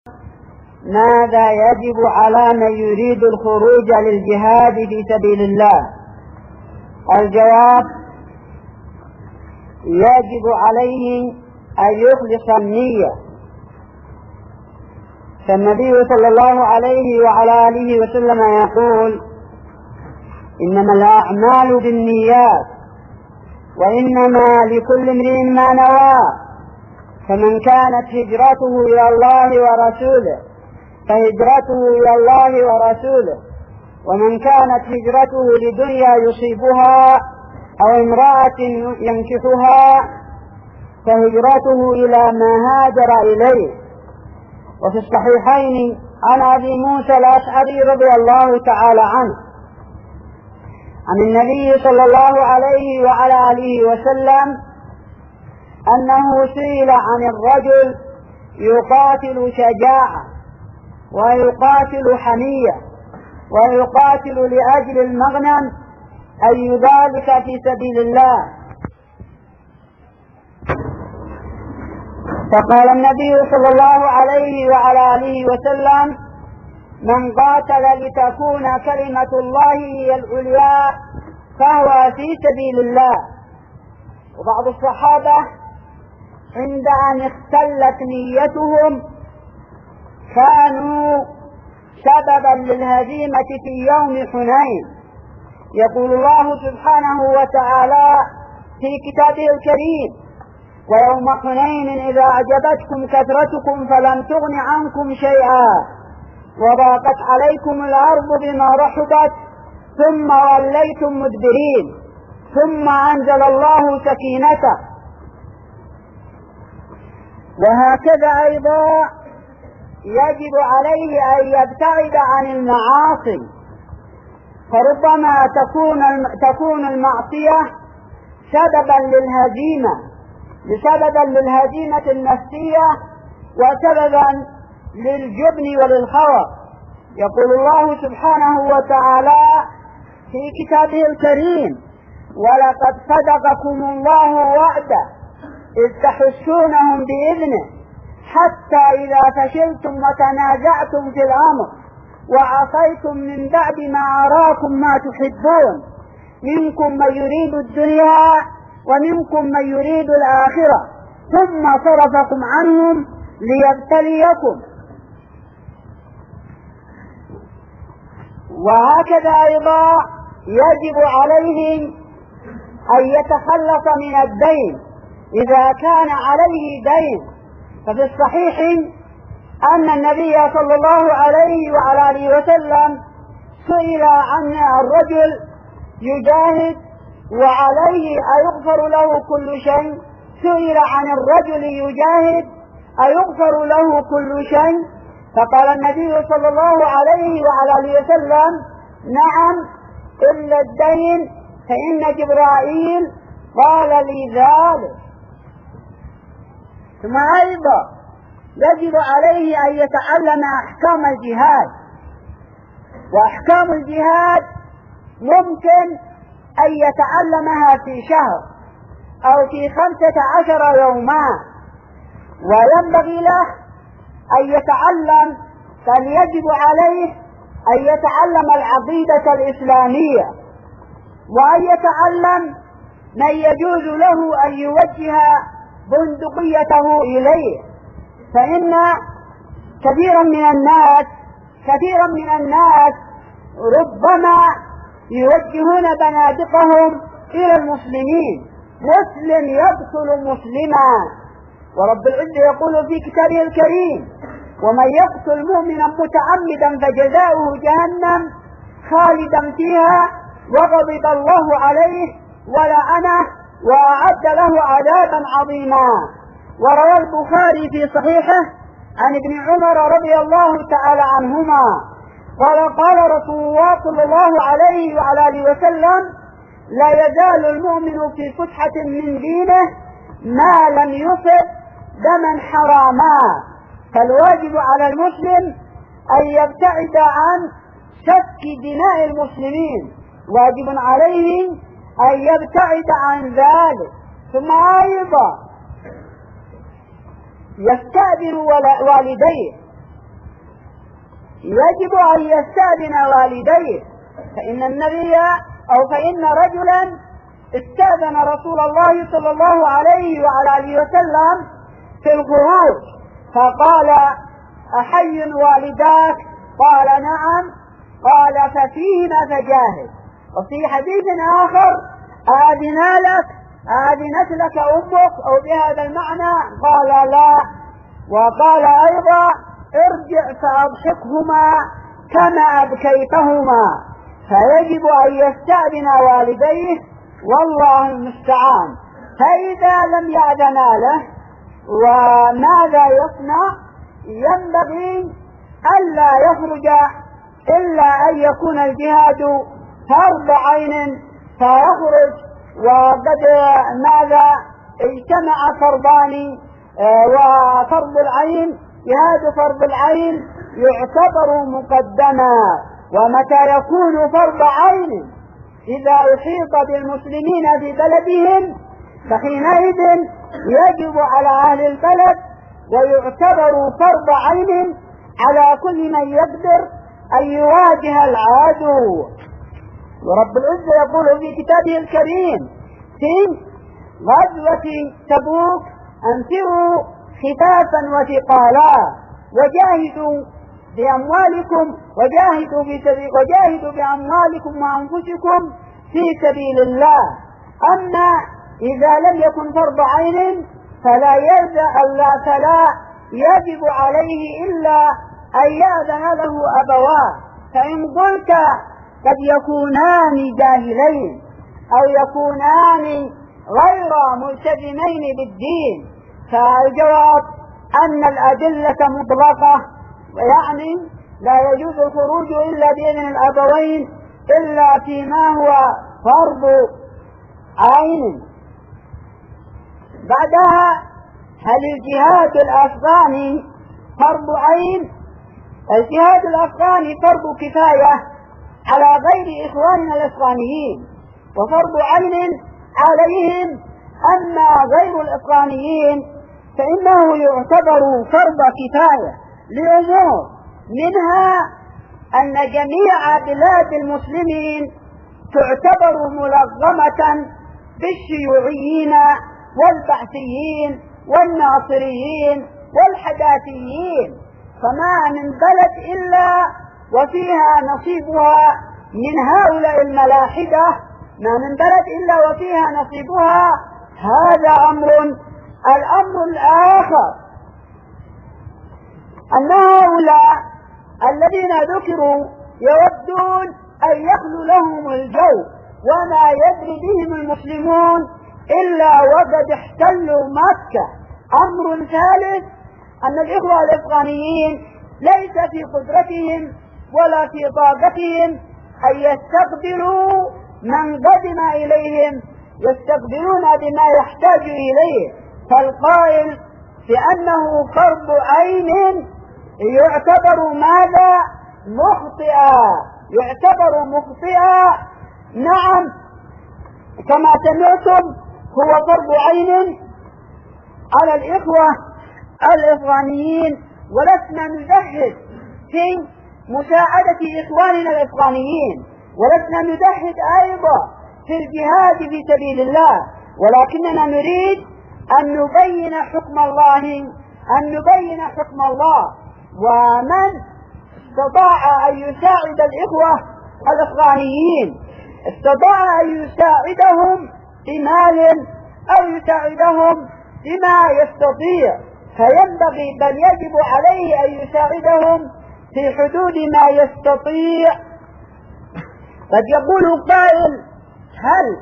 ماذا يجب على من يريد الخروج للجهاد في سبيل الله؟ الجواب: يجب عليه أن يخلص النية، فالنبي صلى الله عليه وعلى آله وسلم يقول: إنما الأعمال بالنيات وإنما لكل امرئ ما نوى، فمن كانت هجرته إلى الله ورسوله فهجرته إلى الله ورسوله، ومن كانت هجرته لدنيا يصيبها أو امرأة ينكحها فهجرته إلى ما هاجر إليه. وفي الصحيحين عن أبي موسى الأشعري رضي الله تعالى عنه عن النبي صلى الله عليه وعلى آله وسلم أنه سئل عن الرجل يقاتل شجاعة ويقاتل حمية ويقاتل لأجل المغنم أي ذلك في سبيل الله؟ فقال النبي صلى الله عليه وعلى آله وسلم: من قاتل لتكون كلمة الله هي العليا فهو في سبيل الله. وبعض الصحابة عند أن اختلت نيتهم كانوا سببا للهزيمة في يوم حنين. يقول الله سبحانه وتعالى في كتابه الكريم: ويوم حنين إذا أعجبتكم كثرتكم فلم تغن عنكم شيئا وضاقت عليكم الأرض بما رحبت ثم وليتم مدبرين ثم أنزل الله سكينته. وهكذا أيضا يجب عليه أن يبتعد عن المعاصي، فربما تكون المعصية سببا للهزيمة النفسية وسببا للجبن وللخوف. يقول الله سبحانه وتعالى في كتابه الكريم: ولقد صدقكم الله وعده إذ تحسونهم بإذنه حتى إذا فشلتم وتنازعتم في الأمر وعصيتم من بعد ما أراكم ما تحبون منكم من يريد الدنيا ومنكم من يريد الآخرة ثم صرفكم عنهم ليبتليكم. وهكذا أيضا يجب عليهم أن يتخلص من الدين إذا كان عليه دين. ففي الصحيح أن النبي صلى الله عليه وعلى آله وسلم سئل عن الرجل يجاهد وعليه أيغفر له كل شيء، سئل عن الرجل يجاهد أيغفر له كل شيء؟ فقال النبي صلى الله عليه وعلى آله وسلم: نعم إلا الدين فإن جبرائيل قال لي ذلك. ثم أيضا يجب عليه أن يتعلم أحكام الجهاد، وأحكام الجهاد ممكن أن يتعلمها في شهر أو في 15 يوما، وينبغي له أن يتعلم، بل يجب عليه أن يتعلم العقيدة الإسلامية، وأن يتعلم من يجوز له أن يوجه بندقيته إليه. فإن كثيرا من الناس ربما يوجهون بنادقهم إلى المسلمين، مسلم يقتل مسلما، ورب العزة يقول في كتابه الكريم: ومن يقتل مؤمنا متعمدا فجزاؤه جهنم خالدا فيها وغضب الله عليه ولعنه وأعد له عذابا عظيما. وروى البخاري في صحيحه عن ابن عمر رضي الله تعالى عنهما قال رسول الله صلى الله عليه وعلى آله وسلم: لا يزال المؤمن في فتحة من دينه ما لم يصب دما حراما. فالواجب على المسلم أن يبتعد عن سفك دماء المسلمين، واجب عليه أن يبتعد عن ذلك. ثم أيضا يستأذن والديه يجب أن يستأذن والديه، فإن رجلا استأذن رسول الله صلى الله عليه وعلى آله وسلم في الخروج فقال: أحي والداك؟ قال: نعم. قال: ففيهما فجاهد. وفي حديث آخر: آذنت لك أمك؟ أو بهذا المعنى؟ قال: لا. وقال أيضا: ارجع فأضحكهما كما أبكيتهما. فيجب أن يستأذن والديه، والله المستعان. فإذا لم يأذن له وماذا يصنع؟ ينبغي ألا يخرج إلا أن يكون الجهاد فرض عين فيخرج، وقد ماذا اجتمع فرضان، وفرض العين جهاد فرض العين يعتبر مقدما. ومتى يكون فرض عين؟ إذا أحيط بالمسلمين في بلدهم، فحينئذ يجب على أهل البلد ويعتبر فرض عين على كل من يقدر أن يواجه العدو. ورب العزة يقول في كتابه الكريم في غزوة تبوك: انفروا خفافا وثقالا وجاهدوا بأموالكم وأنفسكم في سبيل الله. أما إذا لم يكن فرض عين فلا يجب عليه إلا أن يأذن له أبواه. فإن قلت قد يكونان جاهلين أو يكونان غير ملتزمين بالدين، فالجواب أن الأدلة مطلقة، ويعني لا يجوز الخروج إلا بإذن الأبوين إلا فيما هو فرض عين. بعدها: هل الجهاد الأفغاني فرض عين؟ الجهاد الأفغاني فرض كفاية على غير إخواننا الأفغانيين، وفرض عين عليهم. أما غير الأفغانيين فإنه يعتبر فرض كفاية لأمور، منها أن جميع بلاد المسلمين تعتبر ملغمة بالشيوعيين والبعثيين والناصريين والحداثيين، فما من بلد إلا وفيها نصيبها من هؤلاء الملاحدة، ما من بلد إلا وفيها نصيبها. هذا أمر. الأمر الآخر أن هؤلاء الذين ذكروا يودون أن يخلو لهم الجو وما يدري بهم المسلمون إلا وقد احتلوا مكة. أمر ثالث: أن الإخوة الأفغانيين ليس في قدرتهم ولا في طاقتهم أن يستقبلوا من قدم إليهم، يستقبلون بما يحتاج إليه. فالقائل بأنه فرض عين يعتبر ماذا؟ مخطئا. نعم، كما سمعتم هو فرض عين على الإخوة الأفغانيين، ولسنا نجهد في مساعدة إخواننا الأفغانيين، ولسنا نجهد أيضا في الجهاد في سبيل الله، ولكننا نريد أن نبين حكم الله. ومن استطاع أن يساعد الإخوة الأفغانيين استطاع أن يساعدهم بمال أو يساعدهم بما يستطيع، فينبغي بل يجب عليه أن يساعدهم في حدود ما يستطيع. قد يقول قائل: هل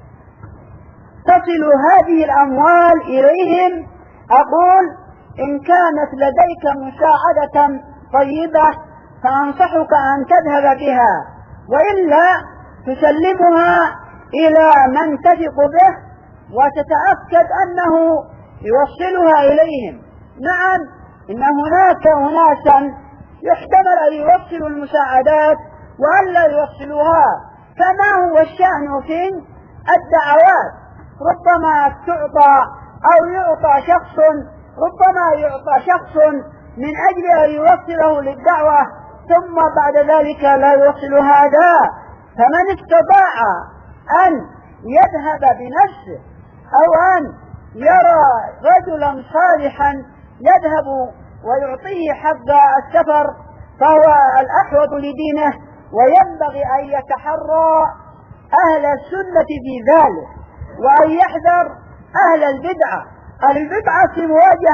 تصل هذه الأموال إليهم؟ أقول: إن كانت لديك مساعدة طيبة فأنصحك أن تذهب بها، وإلا تسلمها إلى من تثق به وتتأكد أنه يوصلها إليهم. نعم، إن هناك أناسا يحتمل أن يوصلوا المساعدات وألا يوصلوها، فما هو الشأن في الدعوات؟ ربما تعطى أو يعطى شخص، ربما يعطى شخص من أجل أن يوصله للدعوة ثم بعد ذلك لا يوصل هذا. فمن استطاع أن يذهب بنفسه أو أن يرى رجلا صالحا يذهب ويعطيه حق السفر فهو الأحوط لدينه، وينبغي أن يتحرى أهل السنة في ذلك، وأن يحذر أهل البدعة. أهل البدعة في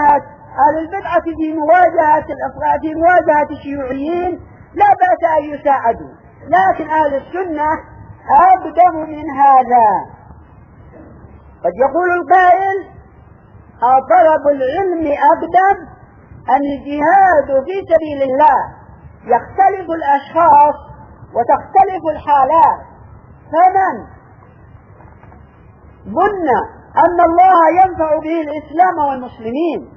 مواجهة الشيوعيين لا بأس أن يساعدوا، لكن أهل السنة أقدم من هذا. قد يقول القائل: طلب العلم أقدم أم الجهاد في سبيل الله؟ يختلف الأشخاص وتختلف الحالات. فمن ظن أن الله ينفع به الإسلام والمسلمين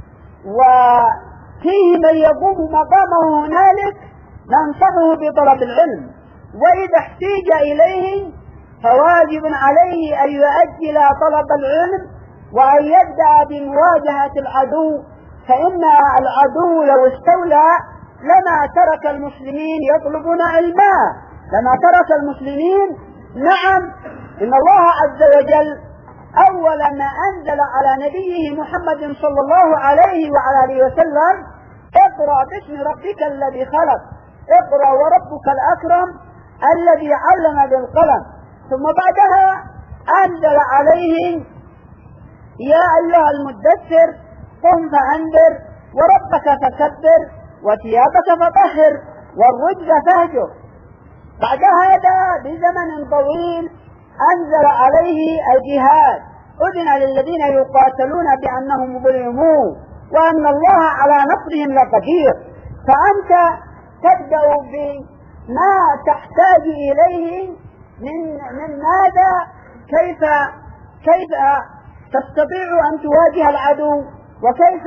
وفيه من يقوم مقامه هنالك ننصحه بطلب العلم، وإذا احتيج إليه فواجب عليه أن يؤجل طلب العلم وأن يبدأ بمواجهة العدو، فإن العدو لو استولى لما ترك المسلمين يطلبون علما، لما ترك المسلمين. نعم، إن الله عز وجل أول ما أنزل على نبيه محمد صلى الله عليه وعلى آله وسلم: اقرأ باسم ربك الذي خلق، اقرأ وربك الأكرم الذي علم بالقلم. ثم بعدها أنزل عليه: يا أيها المدثر قم فأنذر وربك فكبر وثيابك فطهر والرجز فاهجر. بعد هذا بزمن طويل أنزل عليه الجهاد: أذن للذين يقاتلون بأنهم ظلموا وأن الله على نصرهم لقدير. فأنت تبدأ بما تحتاج إليه من ماذا، كيف تستطيع أن تواجه العدو، وكيف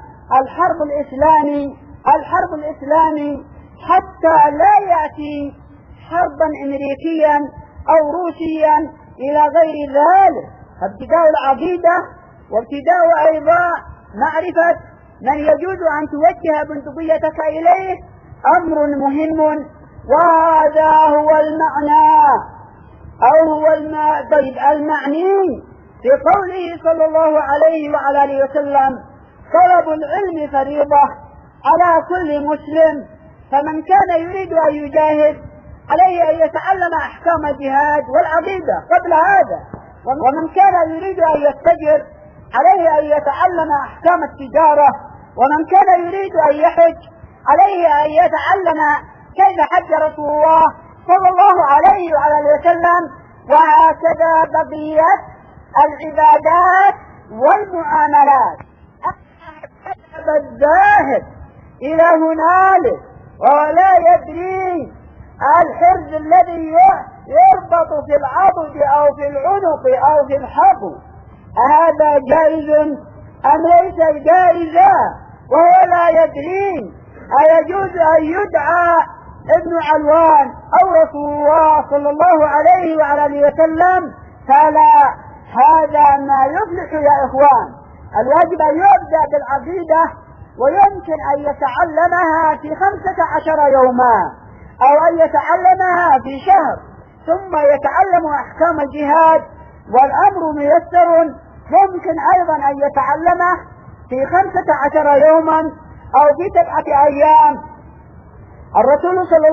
الحرب الإسلامي حتى لا يأتي حربا أمريكيا أو روسيا إلى غير ذلك. فابتداء العقيدة وابتداء أيضا معرفة من يجوز أن توجه بندقيتك إليه أمر مهم، وهذا هو المعنى أو هو المعني في قوله صلى الله عليه وعلى آله وسلم: طلب العلم فريضة على كل مسلم، فمن كان يريد أن يجاهد عليه أن يتعلم أحكام الجهاد والعقيدة قبل هذا، ومن كان يريد أن يتجر عليه أن يتعلم أحكام التجارة، ومن كان يريد أن يحج عليه أن يتعلم كيف حج رسول الله صلى الله عليه وعلى آله وسلم. وهكذا بقية العبادات والمعاملات. أحب الذاهب إلى هنالك ولا يدري الحرز الذي يربط في العضد أو في العنق أو في الحبل هذا جائز أم ليس جائزا، وهو لا يدري أيجوز أن يدعى ابن علوان أو رسول الله صلى الله عليه وعلى آله وسلم. فلا، هذا ما يفلح يا إخوان. الواجب أن يبدأ بالعقيدة، ويمكن أن يتعلمها في 15 يوما أو أن يتعلمها في شهر، ثم يتعلم أحكام الجهاد والأمر ميسر. ممكن أيضا أن يتعلمه في 15 يوما أو في 7 أيام. الرسول صلى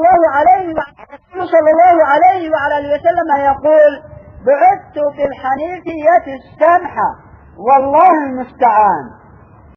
الله عليه وعلى آله وسلم يقول: بعثت بالحنيفية السمحة والله المستعان.